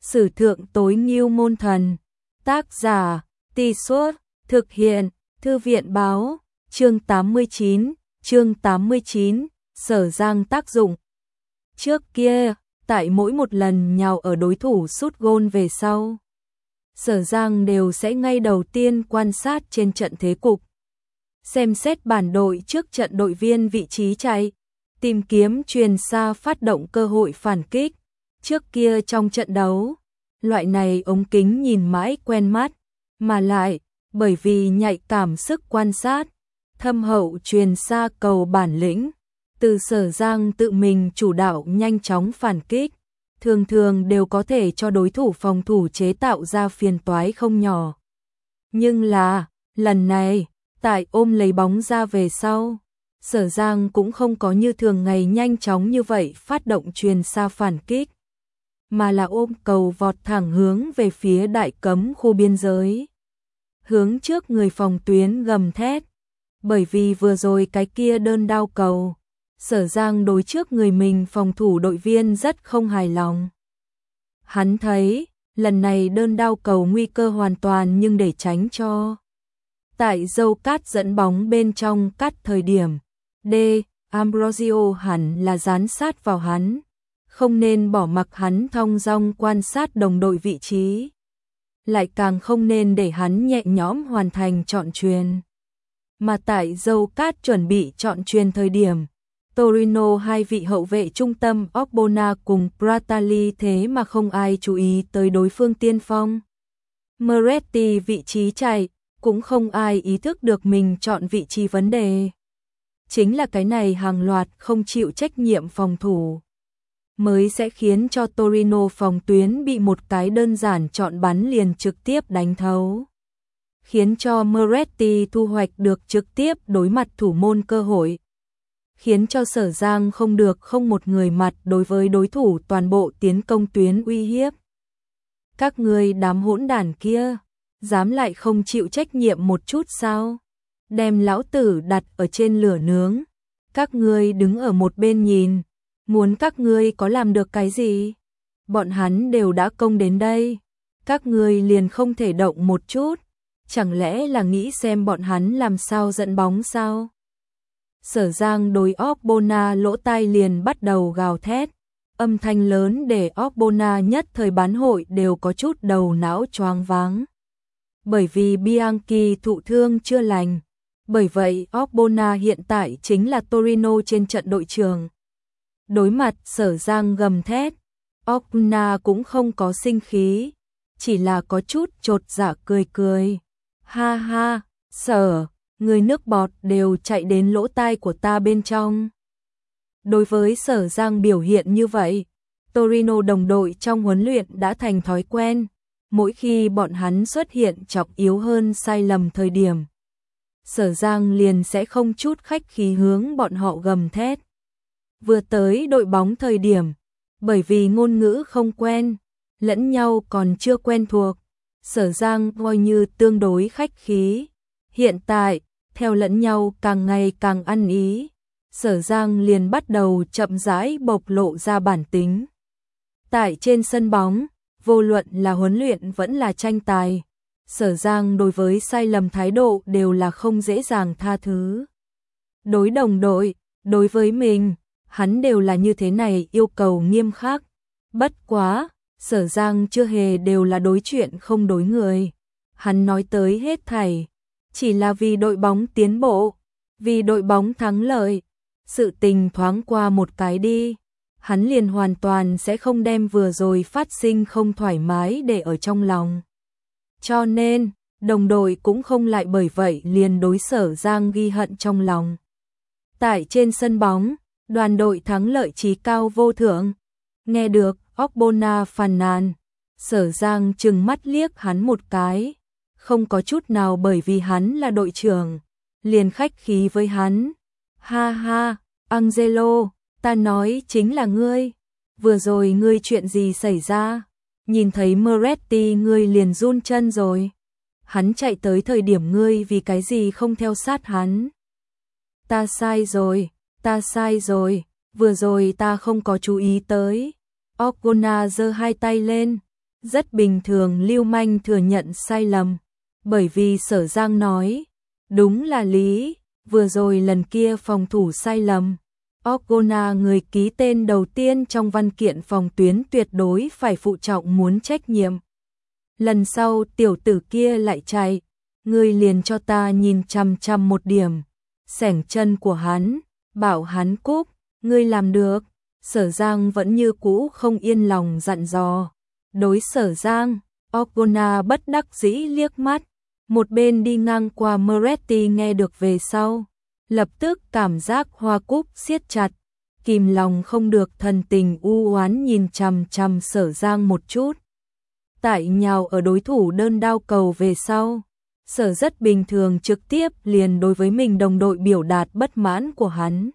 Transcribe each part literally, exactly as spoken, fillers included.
Sử thượng tối ngưu môn thần. Tác giả, Tì Suốt, thực hiện, Thư viện báo, chương tám mươi chín, chương tám mươi chín, Sở Giang tác dụng. Trước kia, tại mỗi một lần nhào ở đối thủ sút gôn về sau, Sở Giang đều sẽ ngay đầu tiên quan sát trên trận thế cục, xem xét bản đội trước trận đội viên vị trí chạy, tìm kiếm truyền xa phát động cơ hội phản kích. Trước kia trong trận đấu, loại này ống kính nhìn mãi quen mắt, mà lại, bởi vì nhạy cảm sức quan sát, thâm hậu truyền xa cầu bản lĩnh, từ Sở Giang tự mình chủ đạo nhanh chóng phản kích, thường thường đều có thể cho đối thủ phòng thủ chế tạo ra phiền toái không nhỏ. Nhưng là, lần này, tại ôm lấy bóng ra về sau, Sở Giang cũng không có như thường ngày nhanh chóng như vậy phát động truyền xa phản kích, mà là ôm cầu vọt thẳng hướng về phía đại cấm khu biên giới. Hướng trước người phòng tuyến gầm thét, bởi vì vừa rồi cái kia đơn đao cầu, Sở Giang đối trước người mình phòng thủ đội viên rất không hài lòng. Hắn thấy, lần này đơn đao cầu nguy cơ hoàn toàn nhưng để tránh cho. Tại dâu cát dẫn bóng bên trong cắt thời điểm, D. Ambrosio hẳn là dán sát vào hắn, không nên bỏ mặc hắn thong dong quan sát đồng đội vị trí, lại càng không nên để hắn nhẹ nhõm hoàn thành chọn chuyền. Mà tại dâu cát chuẩn bị chọn chuyền thời điểm, Torino hai vị hậu vệ trung tâm Ogbonna cùng Pratali thế mà không ai chú ý tới đối phương tiên phong. Moretti vị trí chạy, cũng không ai ý thức được mình chọn vị trí vấn đề. Chính là cái này hàng loạt không chịu trách nhiệm phòng thủ, mới sẽ khiến cho Torino phòng tuyến bị một cái đơn giản chọn bắn liền trực tiếp đánh thấu, khiến cho Moretti thu hoạch được trực tiếp đối mặt thủ môn cơ hội, khiến cho Sở Giang không được không một người mặt đối với đối thủ toàn bộ tiến công tuyến uy hiếp. Các ngươi đám hỗn đản kia, dám lại không chịu trách nhiệm một chút sao? Đem lão tử đặt ở trên lửa nướng, các ngươi đứng ở một bên nhìn, muốn các ngươi có làm được cái gì? Bọn hắn đều đã công đến đây, các ngươi liền không thể động một chút, chẳng lẽ là nghĩ xem bọn hắn làm sao dẫn bóng sao? Sở Giang đối Ogbonna lỗ tai liền bắt đầu gào thét, âm thanh lớn để Ogbonna nhất thời bán hội đều có chút đầu não choáng váng. Bởi vì Bianchi thụ thương chưa lành, bởi vậy Ogbonna hiện tại chính là Torino trên trận đội trưởng. Đối mặt Sở Giang gầm thét, Ogbonna cũng không có sinh khí, chỉ là có chút chột dạ cười cười. Ha ha, Sở, người nước bọt đều chạy đến lỗ tai của ta bên trong. Đối với Sở Giang biểu hiện như vậy, Torino đồng đội trong huấn luyện đã thành thói quen, mỗi khi bọn hắn xuất hiện trọng yếu hơn sai lầm thời điểm, Sở Giang liền sẽ không chút khách khí hướng bọn họ gầm thét. Vừa tới đội bóng thời điểm, bởi vì ngôn ngữ không quen, lẫn nhau còn chưa quen thuộc, Sở Giang coi như tương đối khách khí. Hiện tại, theo lẫn nhau càng ngày càng ăn ý, Sở Giang liền bắt đầu chậm rãi bộc lộ ra bản tính. Tại trên sân bóng, vô luận là huấn luyện vẫn là tranh tài, Sở Giang đối với sai lầm thái độ đều là không dễ dàng tha thứ. Đối đồng đội, đối với mình, hắn đều là như thế này yêu cầu nghiêm khắc. Bất quá, Sở Giang chưa hề đều là đối chuyện không đối người. Hắn nói tới hết thảy, chỉ là vì đội bóng tiến bộ, vì đội bóng thắng lợi. Sự tình thoáng qua một cái đi, hắn liền hoàn toàn sẽ không đem vừa rồi phát sinh không thoải mái để ở trong lòng. Cho nên, đồng đội cũng không lại bởi vậy liền đối Sở Giang ghi hận trong lòng. Tại trên sân bóng, đoàn đội thắng lợi chí cao vô thượng. Nghe được Ogbonna phàn nàn, Sở Giang trừng mắt liếc hắn một cái, không có chút nào bởi vì hắn là đội trưởng, liền khách khí với hắn. Ha ha, Angelo, ta nói chính là ngươi. Vừa rồi ngươi chuyện gì xảy ra? Nhìn thấy Moretti ngươi liền run chân rồi. Hắn chạy tới thời điểm ngươi vì cái gì không theo sát hắn? Ta sai rồi, ta sai rồi, vừa rồi ta không có chú ý tới. Ogbonna giơ hai tay lên, Rất bình thường Lưu Manh thừa nhận sai lầm, bởi vì Sở Giang nói, đúng là lý, vừa rồi lần kia phòng thủ sai lầm. Orgona người ký tên đầu tiên trong văn kiện phòng tuyến tuyệt đối phải phụ trọng muốn trách nhiệm. Lần sau tiểu tử kia lại chạy, ngươi liền cho ta nhìn chằm chằm một điểm, xẻng chân của hắn, bảo hắn cúp, ngươi làm được. Sở Giang vẫn như cũ không yên lòng dặn dò. Đối Sở Giang, Orgona bất đắc dĩ liếc mắt, một bên đi ngang qua Moretti nghe được về sau, lập tức cảm giác hoa cúc siết chặt, kìm lòng không được thần tình u oán nhìn chằm chằm Sở Giang một chút. Tại nhào ở đối thủ đơn đao cầu về sau, Sở rất bình thường trực tiếp liền đối với mình đồng đội biểu đạt bất mãn của hắn.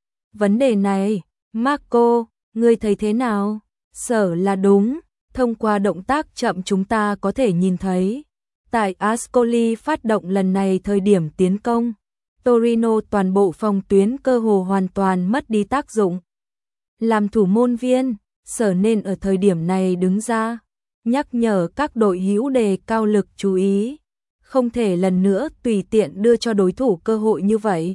Vấn đề này, Marco, ngươi thấy thế nào? Sở là đúng, thông qua động tác chậm chúng ta có thể nhìn thấy. Tại Ascoli phát động lần này thời điểm tiến công, Torino toàn bộ phòng tuyến cơ hồ hoàn toàn mất đi tác dụng. Làm thủ môn viên, Sở nên ở thời điểm này đứng ra, nhắc nhở các đội hữu đề cao lực chú ý, không thể lần nữa tùy tiện đưa cho đối thủ cơ hội như vậy.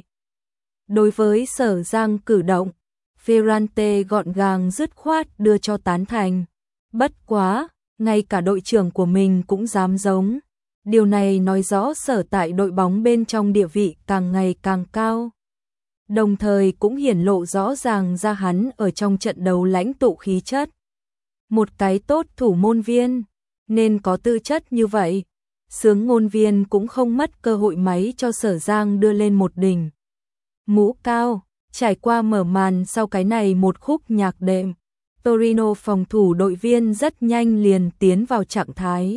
Đối với Sở Giang cử động, Ferrante gọn gàng dứt khoát đưa cho tán thành. Bất quá, ngay cả đội trưởng của mình cũng dám giống. Điều này nói rõ Sở tại đội bóng bên trong địa vị càng ngày càng cao. Đồng thời cũng hiển lộ rõ ràng ra hắn ở trong trận đấu lãnh tụ khí chất. Một cái tốt thủ môn viên, nên có tư chất như vậy. Sướng ngôn viên cũng không mất cơ hội máy cho Sở Giang đưa lên một đỉnh mũ cao, trải qua mở màn sau cái này một khúc nhạc đệm. Torino phòng thủ đội viên rất nhanh liền tiến vào trạng thái.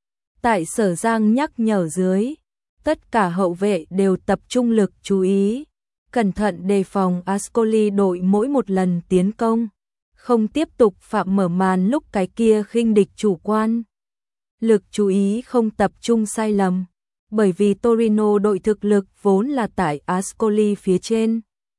Tại Sở Giang nhắc nhở dưới, tất cả hậu vệ đều tập trung lực chú ý, cẩn thận đề phòng Ascoli đội mỗi một lần tiến công, không tiếp tục phạm mở màn lúc cái kia khinh địch chủ quan. Lực chú ý không tập trung sai lầm, bởi vì Torino đội thực lực vốn là tại Ascoli phía trên.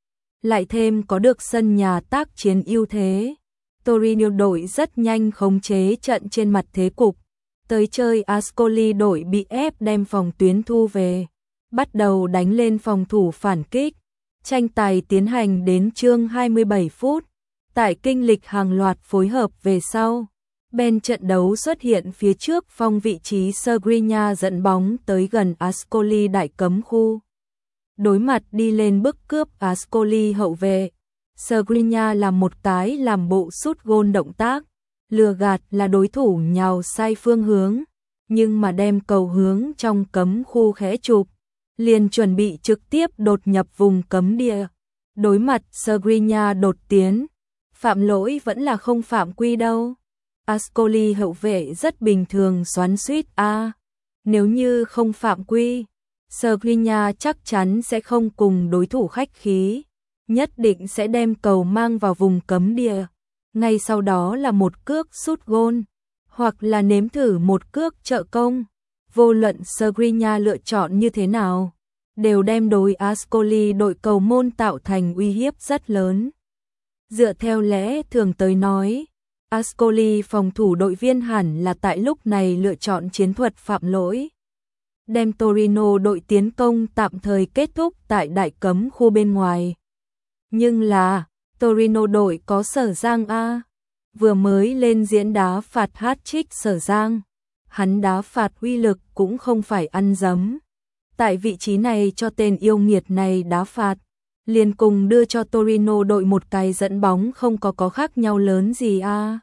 Lại thêm có được sân nhà tác chiến ưu thế, Torino đội rất nhanh khống chế trận trên mặt thế cục. Tới chơi Ascoli đội bị ép đem phòng tuyến thu về, bắt đầu đánh lên phòng thủ phản kích. Tranh tài tiến hành đến chương hai mươi bảy phút, tại kinh lịch hàng loạt phối hợp về sau, bên trận đấu xuất hiện phía trước phong vị trí Skriniar dẫn bóng tới gần Ascoli đại cấm khu. Đối mặt đi lên bức cướp Ascoli hậu vệ, Skriniar làm một cái làm bộ sút gôn động tác, lừa gạt là đối thủ nhào sai phương hướng, nhưng mà đem cầu hướng trong cấm khu khẽ chụp, liền chuẩn bị trực tiếp đột nhập vùng cấm địa. Đối mặt Skriniar đột tiến, phạm lỗi vẫn là không phạm quy đâu. Ascoli hậu vệ rất bình thường xoắn suýt a, à, nếu như không phạm quy, Skriniar chắc chắn sẽ không cùng đối thủ khách khí, nhất định sẽ đem cầu mang vào vùng cấm địa. Ngay sau đó là một cước sút gôn, hoặc là nếm thử một cước trợ công. Vô luận Skriniar lựa chọn như thế nào, đều đem đối Ascoli đội cầu môn tạo thành uy hiếp rất lớn. Dựa theo lẽ thường tới nói, Ascoli phòng thủ đội viên hẳn là tại lúc này lựa chọn chiến thuật phạm lỗi, đem Torino đội tiến công tạm thời kết thúc tại đại cấm khu bên ngoài. Nhưng là, Torino đội có Sở Giang a, vừa mới lên diễn đá phạt hat-trick Sở Giang, hắn đá phạt uy lực cũng không phải ăn dấm. Tại vị trí này cho tên yêu nghiệt này đá phạt, liền cùng đưa cho Torino đội một cái dẫn bóng không có có khác nhau lớn gì a.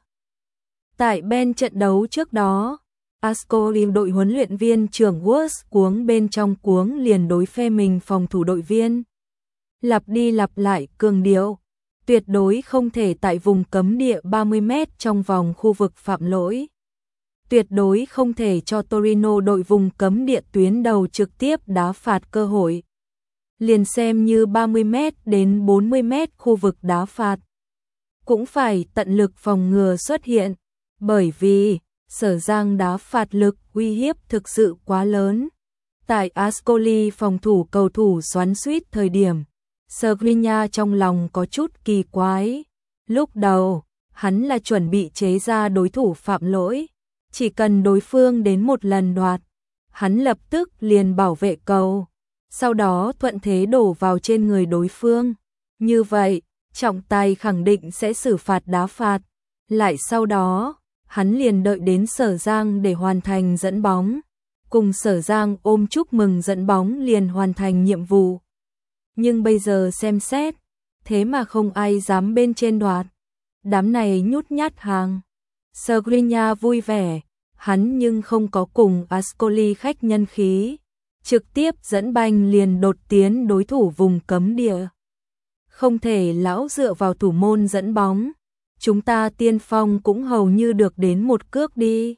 Tại bên trận đấu trước đó, Ascoli đội huấn luyện viên trưởng Wurst cuống bên trong cuống liền đối phe mình phòng thủ đội viên. Lặp đi lặp lại cường điệu, tuyệt đối không thể tại vùng cấm địa ba mươi mét trong vòng khu vực phạm lỗi. Tuyệt đối không thể cho Torino đội vùng cấm địa tuyến đầu trực tiếp đá phạt cơ hội. Liền xem như ba mươi mét đến bốn mươi mét khu vực đá phạt, cũng phải tận lực phòng ngừa xuất hiện, bởi vì Sở Giang đá phạt lực uy hiếp thực sự quá lớn. Tại Ascoli phòng thủ cầu thủ xoắn suýt thời điểm, Skriniar trong lòng có chút kỳ quái. Lúc đầu, hắn là chuẩn bị chế ra đối thủ phạm lỗi, Chỉ cần đối phương đến một lần đoạt, hắn lập tức liền bảo vệ cầu, sau đó thuận thế đổ vào trên người đối phương. Như vậy, trọng tài khẳng định sẽ xử phạt đá phạt. Lại sau đó, hắn liền đợi đến Sở Giang để hoàn thành dẫn bóng. Cùng Sở Giang ôm chúc mừng dẫn bóng liền hoàn thành nhiệm vụ. Nhưng bây giờ xem xét, thế mà không ai dám bên trên đoạt. Đám này nhút nhát hàng. Skriniar vui vẻ, hắn nhưng không có cùng Ascoli khách nhân khí. Trực tiếp dẫn banh liền đột tiến đối thủ vùng cấm địa. Không thể lão dựa vào thủ môn dẫn bóng. Chúng ta tiên phong cũng hầu như được đến một cước đi.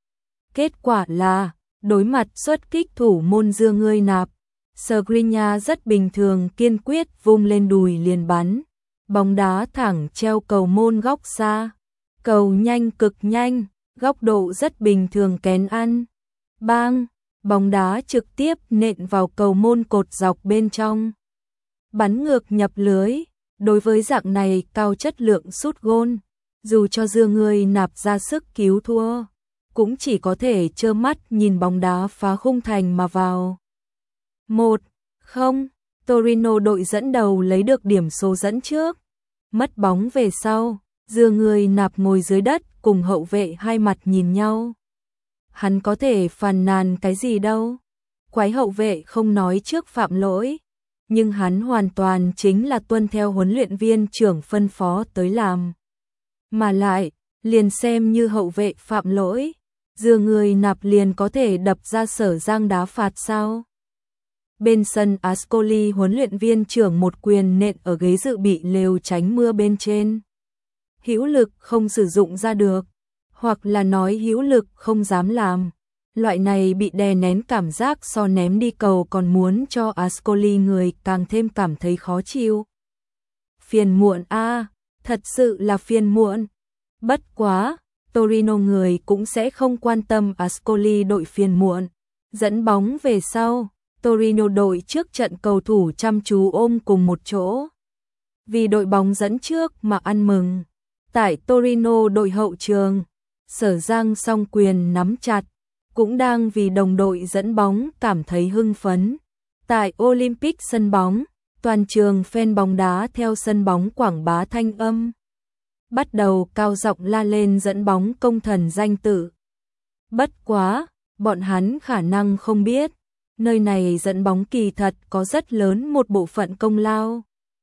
Kết quả là, đối mặt xuất kích thủ môn Dương Ngươi Nạp, Skriniar rất bình thường kiên quyết vung lên đùi liền bắn. Bóng đá thẳng treo cầu môn góc xa. Cầu nhanh cực nhanh, góc độ rất bình thường kén ăn. Bang, bóng đá trực tiếp nện vào cầu môn cột dọc bên trong. Bắn ngược nhập lưới. Đối với dạng này cao chất lượng sút gôn, dù cho Dương Ngươi Nạp ra sức cứu thua, cũng chỉ có thể trơ mắt nhìn bóng đá phá khung thành mà vào. một không, Torino đội dẫn đầu lấy được điểm số dẫn trước. Mất bóng về sau, Dương Ngươi Nạp ngồi dưới đất cùng hậu vệ hai mặt nhìn nhau. Hắn có thể phàn nàn cái gì đâu. Quái hậu vệ không nói trước phạm lỗi, nhưng hắn hoàn toàn chính là tuân theo huấn luyện viên trưởng phân phó tới làm. Mà lại, liền xem như hậu vệ phạm lỗi, Dương Ngươi Nạp liền có thể đập ra Sở Giang đá phạt sao? Bên sân Ascoli huấn luyện viên trưởng một quyền nện ở ghế dự bị lều tránh mưa bên trên. Hữu lực không sử dụng ra được, hoặc là nói hữu lực không dám làm. Loại này bị đè nén cảm giác so ném đi cầu còn muốn cho Ascoli người càng thêm cảm thấy khó chịu. Phiền muộn a, à, thật sự là phiền muộn. Bất quá, Torino người cũng sẽ không quan tâm Ascoli đội phiền muộn. Dẫn bóng về sau, Torino đội trước trận cầu thủ chăm chú ôm cùng một chỗ. Vì đội bóng dẫn trước mà ăn mừng. Tại Torino đội hậu trường, Sở Giang song quyền nắm chặt, cũng đang vì đồng đội dẫn bóng cảm thấy hưng phấn. Tại Olympic sân bóng, toàn trường fan bóng đá theo sân bóng quảng bá thanh âm. Bắt đầu cao giọng la lên dẫn bóng công thần danh tự. Bất quá, bọn hắn khả năng không biết, nơi này dẫn bóng kỳ thật có rất lớn một bộ phận công lao.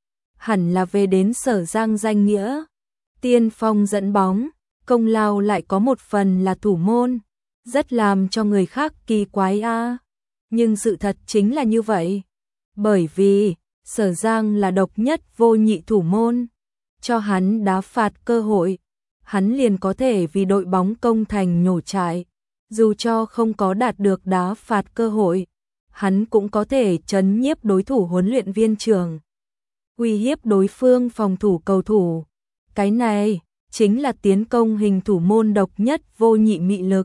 Hẳn là về đến Sở Giang danh nghĩa. Tiên phong dẫn bóng, công lao lại có một phần là thủ môn. Rất làm cho người khác kỳ quái a. À. Nhưng sự thật chính là như vậy. Bởi vì, Sở Giang là độc nhất vô nhị thủ môn. Cho hắn đá phạt cơ hội, hắn liền có thể vì đội bóng công thành nhổ trại. Dù cho không có đạt được đá phạt cơ hội, hắn cũng có thể trấn nhiếp đối thủ huấn luyện viên trưởng. Uy hiếp đối phương phòng thủ cầu thủ. Cái này, chính là tiến công hình thủ môn độc nhất vô nhị mị lực.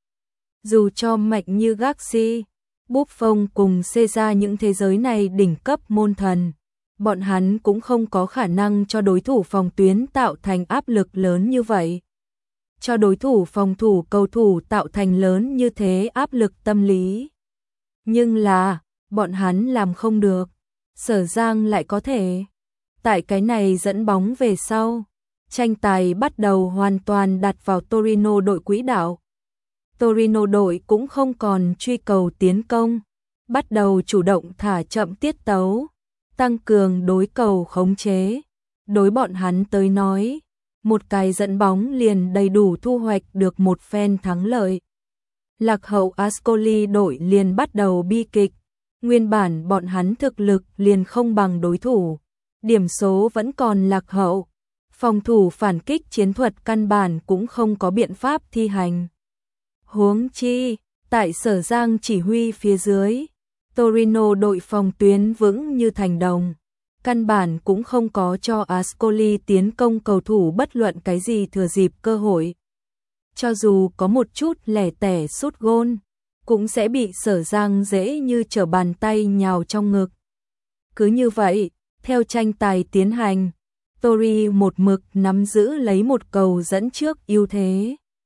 Dù cho mạnh như Gaxi, Buffon cùng Caesar những thế giới này đỉnh cấp môn thần, bọn hắn cũng không có khả năng cho đối thủ phòng tuyến tạo thành áp lực lớn như vậy. Cho đối thủ phòng thủ cầu thủ tạo thành lớn như thế áp lực tâm lý. Nhưng là, bọn hắn làm không được. Sở Giang lại có thể. Tại cái này dẫn bóng về sau, tranh tài bắt đầu hoàn toàn đặt vào Torino đội quỹ đạo. Torino đội cũng không còn truy cầu tiến công, bắt đầu chủ động thả chậm tiết tấu, tăng cường đối cầu khống chế. Đối bọn hắn tới nói, một cái dẫn bóng liền đầy đủ thu hoạch được một phen thắng lợi. Lạc hậu Ascoli đội liền bắt đầu bi kịch, nguyên bản bọn hắn thực lực liền không bằng đối thủ, điểm số vẫn còn lạc hậu, phòng thủ phản kích chiến thuật căn bản cũng không có biện pháp thi hành. Huống chi, tại Sở Giang chỉ huy phía dưới, Torino đội phòng tuyến vững như thành đồng, căn bản cũng không có cho Ascoli tiến công cầu thủ bất luận cái gì thừa dịp cơ hội. Cho dù có một chút lẻ tẻ sút gôn, cũng sẽ bị Sở Giang dễ như trở bàn tay nhào trong ngực. Cứ như vậy, theo tranh tài tiến hành, Tori một mực nắm giữ lấy một cầu dẫn trước ưu thế.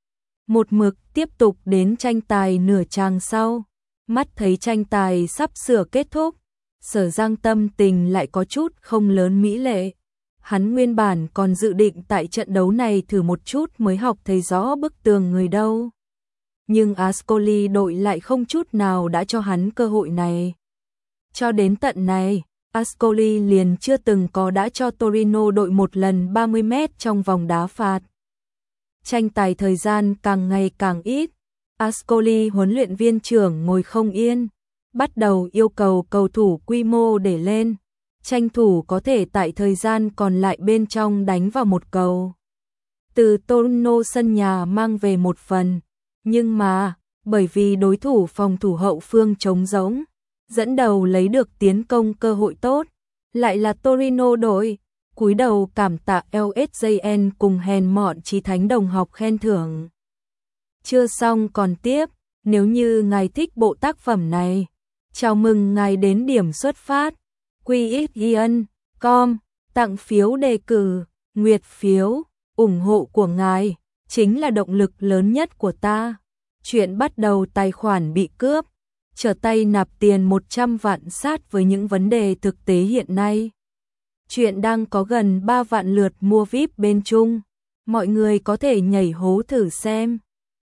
một mực tiếp tục đến tranh tài nửa chàng sau. Mắt thấy tranh tài sắp sửa kết thúc, Sở Giang tâm tình lại có chút không lớn mỹ lệ. Hắn nguyên bản còn dự định tại trận đấu này thử một chút mới học thấy rõ bức tường người đâu. Nhưng Ascoli đội lại không chút nào đã cho hắn cơ hội này. Cho đến tận này, Ascoli liền chưa từng có đã cho Torino đội một lần ba mươi mét trong vòng đá phạt. Tranh tài thời gian càng ngày càng ít, Ascoli huấn luyện viên trưởng ngồi không yên, bắt đầu yêu cầu cầu thủ quy mô để lên, tranh thủ có thể tại thời gian còn lại bên trong đánh vào một cầu. Từ Torino sân nhà mang về một phần, nhưng mà, bởi vì đối thủ phòng thủ hậu phương trống rỗng, dẫn đầu lấy được tiến công cơ hội tốt, lại là Torino đội, cúi đầu cảm tạ lờ ét gi en cùng hèn mọn Chí Thánh đồng học khen thưởng. Chưa xong còn tiếp, nếu như ngài thích bộ tác phẩm này, chào mừng ngài đến điểm xuất phát, quy ích yên com, tặng phiếu đề cử, nguyệt phiếu, ủng hộ của ngài, chính là động lực lớn nhất của ta. Chuyện bắt đầu tài khoản bị cướp, trở tay nạp tiền một trăm vạn sát với những vấn đề thực tế hiện nay. Chuyện đang có gần ba vạn lượt mua vi ai pi bên Trung, mọi người có thể nhảy hố thử xem.